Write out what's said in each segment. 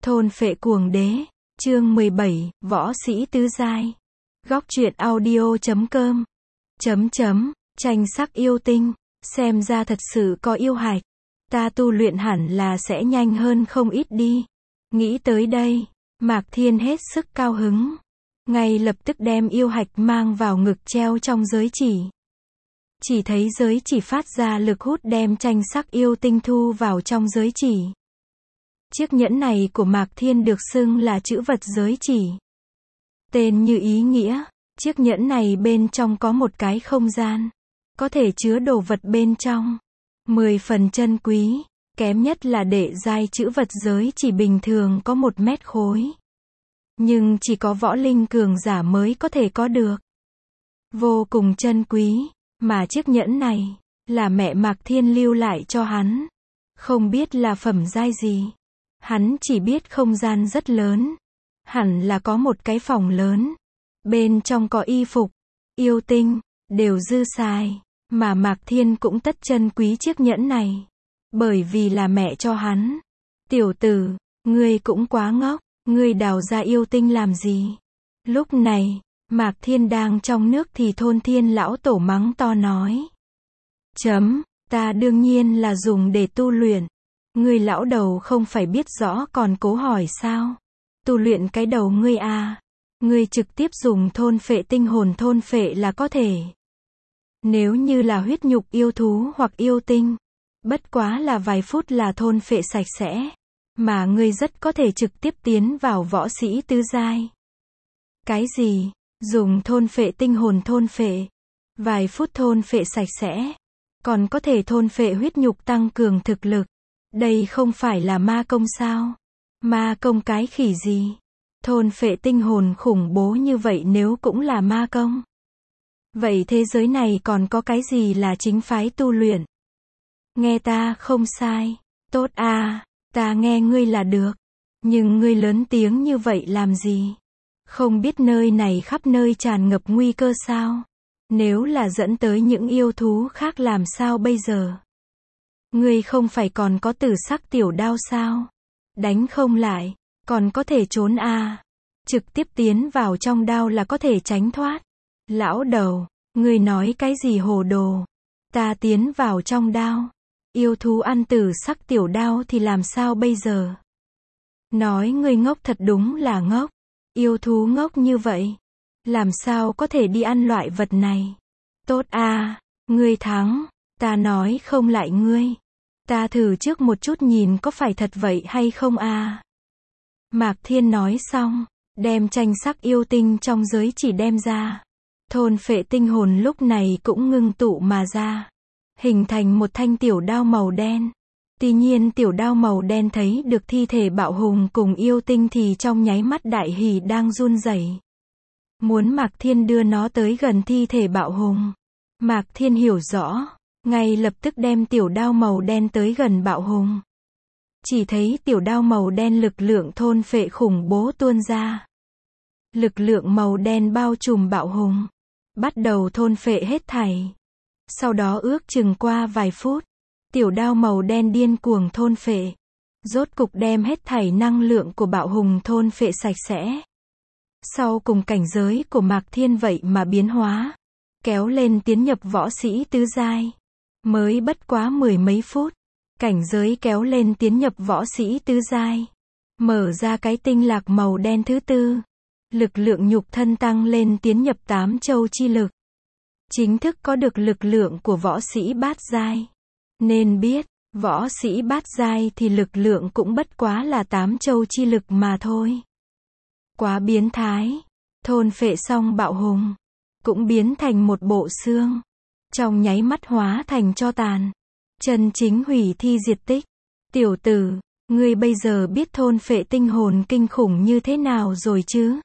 Thôn phệ cuồng đế, chương 17, võ sĩ tứ giai. Góc truyện audio.com. Tranh sắc yêu tinh, xem ra thật sự có yêu hạch. Ta tu luyện hẳn là sẽ nhanh hơn không ít đi. Nghĩ tới đây, Mạc Thiên hết sức cao hứng. Ngay lập tức đem yêu hạch mang vào ngực treo trong giới chỉ. Chỉ thấy giới chỉ phát ra lực hút đem tranh sắc yêu tinh thu vào trong giới chỉ. Chiếc nhẫn này của Mạc Thiên được xưng là trữ vật giới chỉ. Tên như ý nghĩa, chiếc nhẫn này bên trong có một cái không gian. Có thể chứa đồ vật bên trong. 10 phần chân quý, kém nhất là đệ giai trữ vật giới chỉ bình thường có 1 mét khối. Nhưng chỉ có võ linh cường giả mới có thể có được. Vô cùng chân quý, mà chiếc nhẫn này, là mẹ Mạc Thiên lưu lại cho hắn. Không biết là phẩm giai gì. Hắn chỉ biết không gian rất lớn. Hẳn là có một cái phòng lớn. Bên trong có y phục, yêu tinh, đều dư xài. Mà Mạc Thiên cũng tất chân quý chiếc nhẫn này. Bởi vì là mẹ cho hắn. Tiểu tử, ngươi cũng quá ngốc. Ngươi đào ra yêu tinh làm gì? Lúc này, Mạc Thiên đang trong nước thì Thôn Thiên lão tổ mắng to nói. Ta đương nhiên là dùng để tu luyện. Ngươi lão đầu không phải biết rõ còn cố hỏi sao? Tu luyện cái đầu ngươi à? Ngươi trực tiếp dùng thôn phệ tinh hồn thôn phệ là có thể. Nếu như là huyết nhục yêu thú hoặc yêu tinh, bất quá là vài phút là thôn phệ sạch sẽ. Mà ngươi rất có thể trực tiếp tiến vào võ sĩ tứ giai. Cái gì? Dùng thôn phệ tinh hồn thôn phệ. Vài phút thôn phệ sạch sẽ. Còn có thể thôn phệ huyết nhục tăng cường thực lực. Đây không phải là ma công sao? Ma công cái khỉ gì? Thôn phệ tinh hồn khủng bố như vậy nếu cũng là ma công. Vậy thế giới này còn có cái gì là chính phái tu luyện? Nghe ta không sai. Tốt à, ta nghe ngươi là được. Nhưng ngươi lớn tiếng như vậy làm gì? Không biết nơi này khắp nơi tràn ngập nguy cơ sao? Nếu là dẫn tới những yêu thú khác làm sao bây giờ? Ngươi không phải còn có tử sắc tiểu đao sao? Đánh không lại, còn có thể trốn à? Trực tiếp tiến vào trong đao là có thể tránh thoát. Lão đầu, ngươi nói cái gì hồ đồ? Ta tiến vào trong đao. Yêu thú ăn tử sắc tiểu đao thì làm sao bây giờ? Nói ngươi ngốc thật đúng là ngốc. Yêu thú ngốc như vậy. Làm sao có thể đi ăn loại vật này? Tốt à, ngươi thắng. Ta nói không lại ngươi. Ta thử trước một chút nhìn có phải thật vậy hay không à? Mạc Thiên nói xong, đem tranh sắc yêu tinh trong giới chỉ đem ra. Thôn phệ tinh hồn lúc này cũng ngưng tụ mà ra. Hình thành một thanh tiểu đao màu đen. Tuy nhiên tiểu đao màu đen thấy được thi thể bạo hùng cùng yêu tinh thì trong nháy mắt đại hỉ đang run rẩy. Muốn Mạc Thiên đưa nó tới gần thi thể bạo hùng. Mạc Thiên hiểu rõ, ngay lập tức đem tiểu đao màu đen tới gần bạo hùng. Chỉ thấy tiểu đao màu đen lực lượng thôn phệ khủng bố tuôn ra. Lực lượng màu đen bao trùm bạo hùng. Bắt đầu thôn phệ hết thảy. Sau đó ước chừng qua vài phút, tiểu đao màu đen điên cuồng thôn phệ. Rốt cục đem hết thảy năng lượng của bạo hùng thôn phệ sạch sẽ. Sau cùng cảnh giới của Mạc Thiên vậy mà biến hóa. Kéo lên tiến nhập võ sĩ tứ giai. Mới bất quá 10 mấy phút. Cảnh giới kéo lên tiến nhập võ sĩ tứ giai. Mở ra cái tinh lạc màu đen thứ tư. Lực lượng nhục thân tăng lên tiến nhập 8 châu chi lực. Chính thức có được lực lượng của võ sĩ bát giai. Nên biết, võ sĩ bát giai thì lực lượng cũng bất quá là 8 châu chi lực mà thôi. Quá biến thái. Thôn phệ xong bạo hùng. Cũng biến thành một bộ xương. Trong nháy mắt hóa thành tro tàn. Chân chính hủy thi diệt tích. Tiểu tử, ngươi bây giờ biết thôn phệ tinh hồn kinh khủng như thế nào rồi chứ?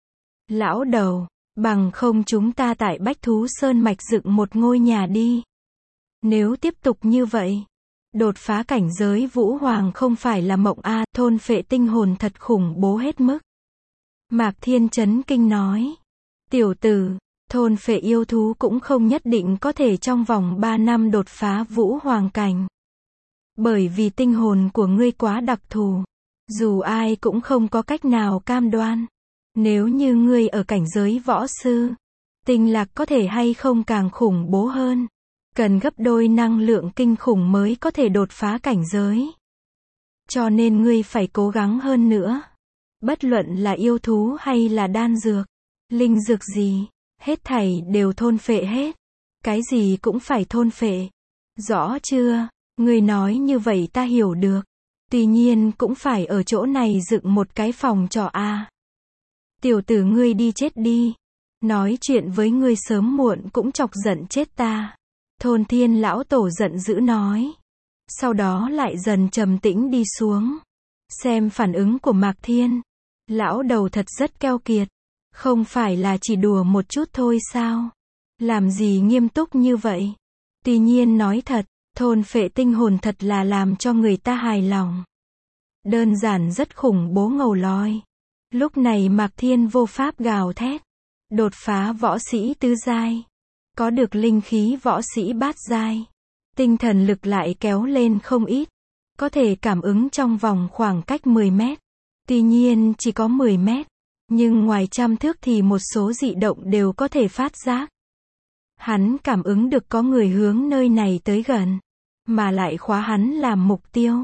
Lão đầu, bằng không chúng ta tại Bách Thú Sơn Mạch dựng một ngôi nhà đi. Nếu tiếp tục như vậy, đột phá cảnh giới Vũ Hoàng không phải là mộng a, thôn phệ tinh hồn thật khủng bố hết mức. Mạc Thiên chấn kinh nói. Tiểu tử, thôn phệ yêu thú cũng không nhất định có thể trong vòng 3 năm đột phá Vũ Hoàng cảnh. Bởi vì tinh hồn của ngươi quá đặc thù. Dù ai cũng không có cách nào cam đoan. Nếu như ngươi ở cảnh giới võ sư, tinh lạc có thể hay không càng khủng bố hơn. Cần gấp đôi năng lượng kinh khủng mới có thể đột phá cảnh giới. Cho nên ngươi phải cố gắng hơn nữa. Bất luận là yêu thú hay là đan dược, linh dược gì, hết thảy đều thôn phệ hết. Cái gì cũng phải thôn phệ. Rõ chưa? Ngươi nói như vậy ta hiểu được. Tuy nhiên cũng phải ở chỗ này dựng một cái phòng trọ a. Tiểu tử ngươi đi chết đi. Nói chuyện với ngươi sớm muộn cũng chọc giận chết ta. Thôn Thiên lão tổ giận dữ nói. Sau đó lại dần trầm tĩnh đi xuống. Xem phản ứng của Mạc Thiên. Lão đầu thật rất keo kiệt. Không phải là chỉ đùa một chút thôi sao? Làm gì nghiêm túc như vậy? Tuy nhiên nói thật, thôn phệ tinh hồn thật là làm cho người ta hài lòng. Đơn giản rất khủng bố ngầu lòi. Lúc này Mạc Thiên vô pháp gào thét. Đột phá võ sĩ tứ giai. Có được linh khí võ sĩ bát giai. Tinh thần lực lại kéo lên không ít. Có thể cảm ứng trong vòng khoảng cách 10 mét. Tuy nhiên chỉ có 10 mét. Nhưng ngoài trăm thước thì một số dị động đều có thể phát giác. Hắn cảm ứng được có người hướng nơi này tới gần. Mà lại khóa hắn làm mục tiêu.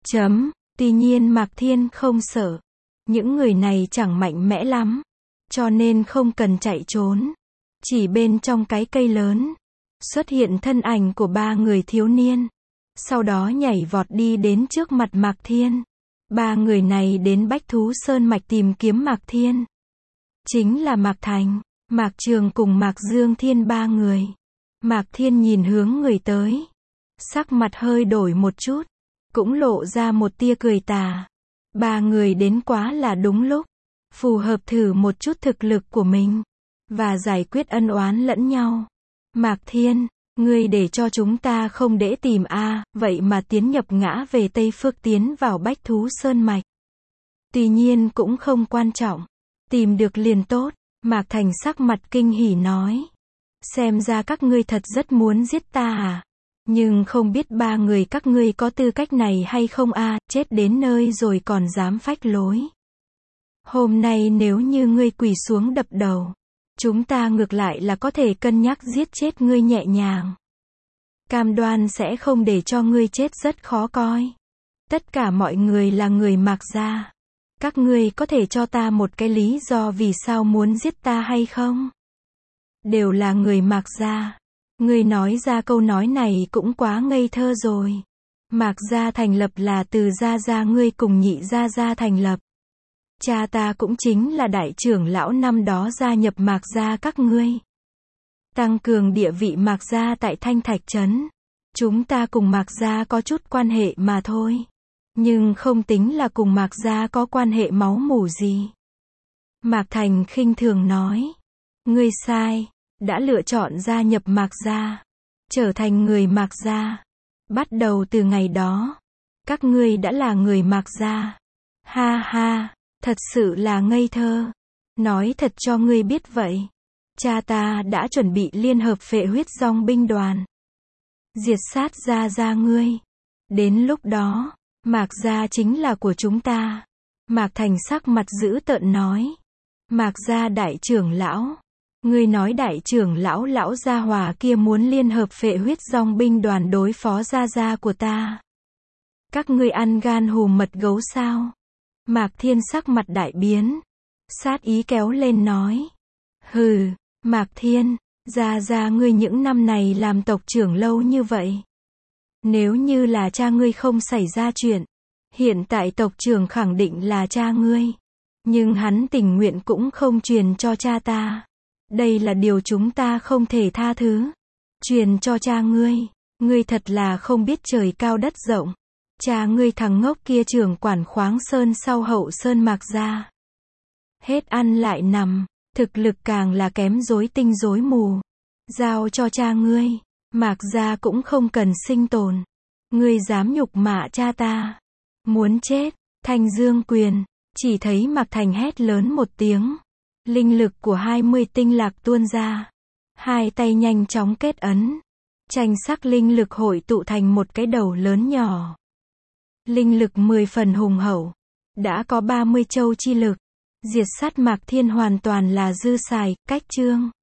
Tuy nhiên Mạc Thiên không sợ. Những người này chẳng mạnh mẽ lắm. Cho nên không cần chạy trốn. Chỉ bên trong cái cây lớn. Xuất hiện thân ảnh của 3 người thiếu niên. Sau đó nhảy vọt đi đến trước mặt Mạc Thiên. 3 người này đến Bách Thú Sơn Mạch tìm kiếm Mạc Thiên. Chính là Mạc Thành, Mạc Trường cùng Mạc Dương Thiên 3 người. Mạc Thiên nhìn hướng người tới. Sắc mặt hơi đổi một chút. Cũng lộ ra một tia cười tà. 3 người đến quá là đúng lúc. Phù hợp thử một chút thực lực của mình. Và giải quyết ân oán lẫn nhau. Mạc Thiên, ngươi để cho chúng ta không để tìm a, vậy mà tiến nhập ngã về Tây Phước tiến vào Bách Thú Sơn Mạch. Tuy nhiên cũng không quan trọng. Tìm được liền tốt. Mạc Thành sắc mặt kinh hỉ nói. Xem ra các ngươi thật rất muốn giết ta à. Nhưng không biết 3 người các ngươi có tư cách này hay không a, chết đến nơi rồi còn dám phách lối. Hôm nay nếu như ngươi quỳ xuống đập đầu, chúng ta ngược lại là có thể cân nhắc giết chết ngươi nhẹ nhàng. Cam đoan sẽ không để cho ngươi chết rất khó coi. Tất cả mọi người là người Mạc gia. Các ngươi có thể cho ta một cái lý do vì sao muốn giết ta hay không? Đều là người Mạc gia. Ngươi nói ra câu nói này cũng quá ngây thơ rồi. Mạc gia thành lập là từ gia gia ngươi cùng nhị gia gia thành lập. Cha ta cũng chính là đại trưởng lão năm đó gia nhập Mạc gia các ngươi. Tăng cường địa vị Mạc gia tại Thanh Thạch Trấn. Chúng ta cùng Mạc gia có chút quan hệ mà thôi. Nhưng không tính là cùng Mạc gia có quan hệ máu mủ gì. Mạc Thành khinh thường nói. Ngươi sai. Đã lựa chọn gia nhập Mạc gia. Trở thành người Mạc gia. Bắt đầu từ ngày đó. Các ngươi đã là người Mạc gia. Ha ha. Thật sự là ngây thơ. Nói thật cho ngươi biết vậy. Cha ta đã chuẩn bị liên hợp phệ huyết dòng binh đoàn. Diệt sát gia gia ngươi. Đến lúc đó, Mạc gia chính là của chúng ta. Mạc Thành sắc mặt dữ tợn nói. Mạc gia đại trưởng lão. Ngươi nói đại trưởng lão lão gia hòa kia muốn liên hợp phệ huyết dòng binh đoàn đối phó gia gia của ta. Các ngươi ăn gan hùm mật gấu sao? Mạc Thiên sắc mặt đại biến. Sát ý kéo lên nói. Hừ, Mạc Thiên, gia gia ngươi những năm này làm tộc trưởng lâu như vậy. Nếu như là cha ngươi không xảy ra chuyện, hiện tại tộc trưởng khẳng định là cha ngươi. Nhưng hắn tình nguyện cũng không truyền cho cha ta. Đây là điều chúng ta không thể tha thứ. Truyền cho cha ngươi. Ngươi thật là không biết trời cao đất rộng. Cha ngươi thằng ngốc kia trưởng quản Khoáng Sơn sau Hậu Sơn Mạc gia. Hết ăn lại nằm, thực lực càng là kém rối tinh rối mù. Giao cho cha ngươi, Mạc gia cũng không cần sinh tồn. Ngươi dám nhục mạ cha ta. Muốn chết, Thanh Dương Quyền. Chỉ thấy Mạc Thành hét lớn một tiếng. Linh lực của 20 tinh lạc tuôn ra. Hai tay nhanh chóng kết ấn. Tranh sắc linh lực hội tụ thành một cái đầu lớn nhỏ. Linh lực 10 phần hùng hậu. đã có 30 châu chi lực. Diệt sát Mạc Thiên hoàn toàn là dư xài, cách chương.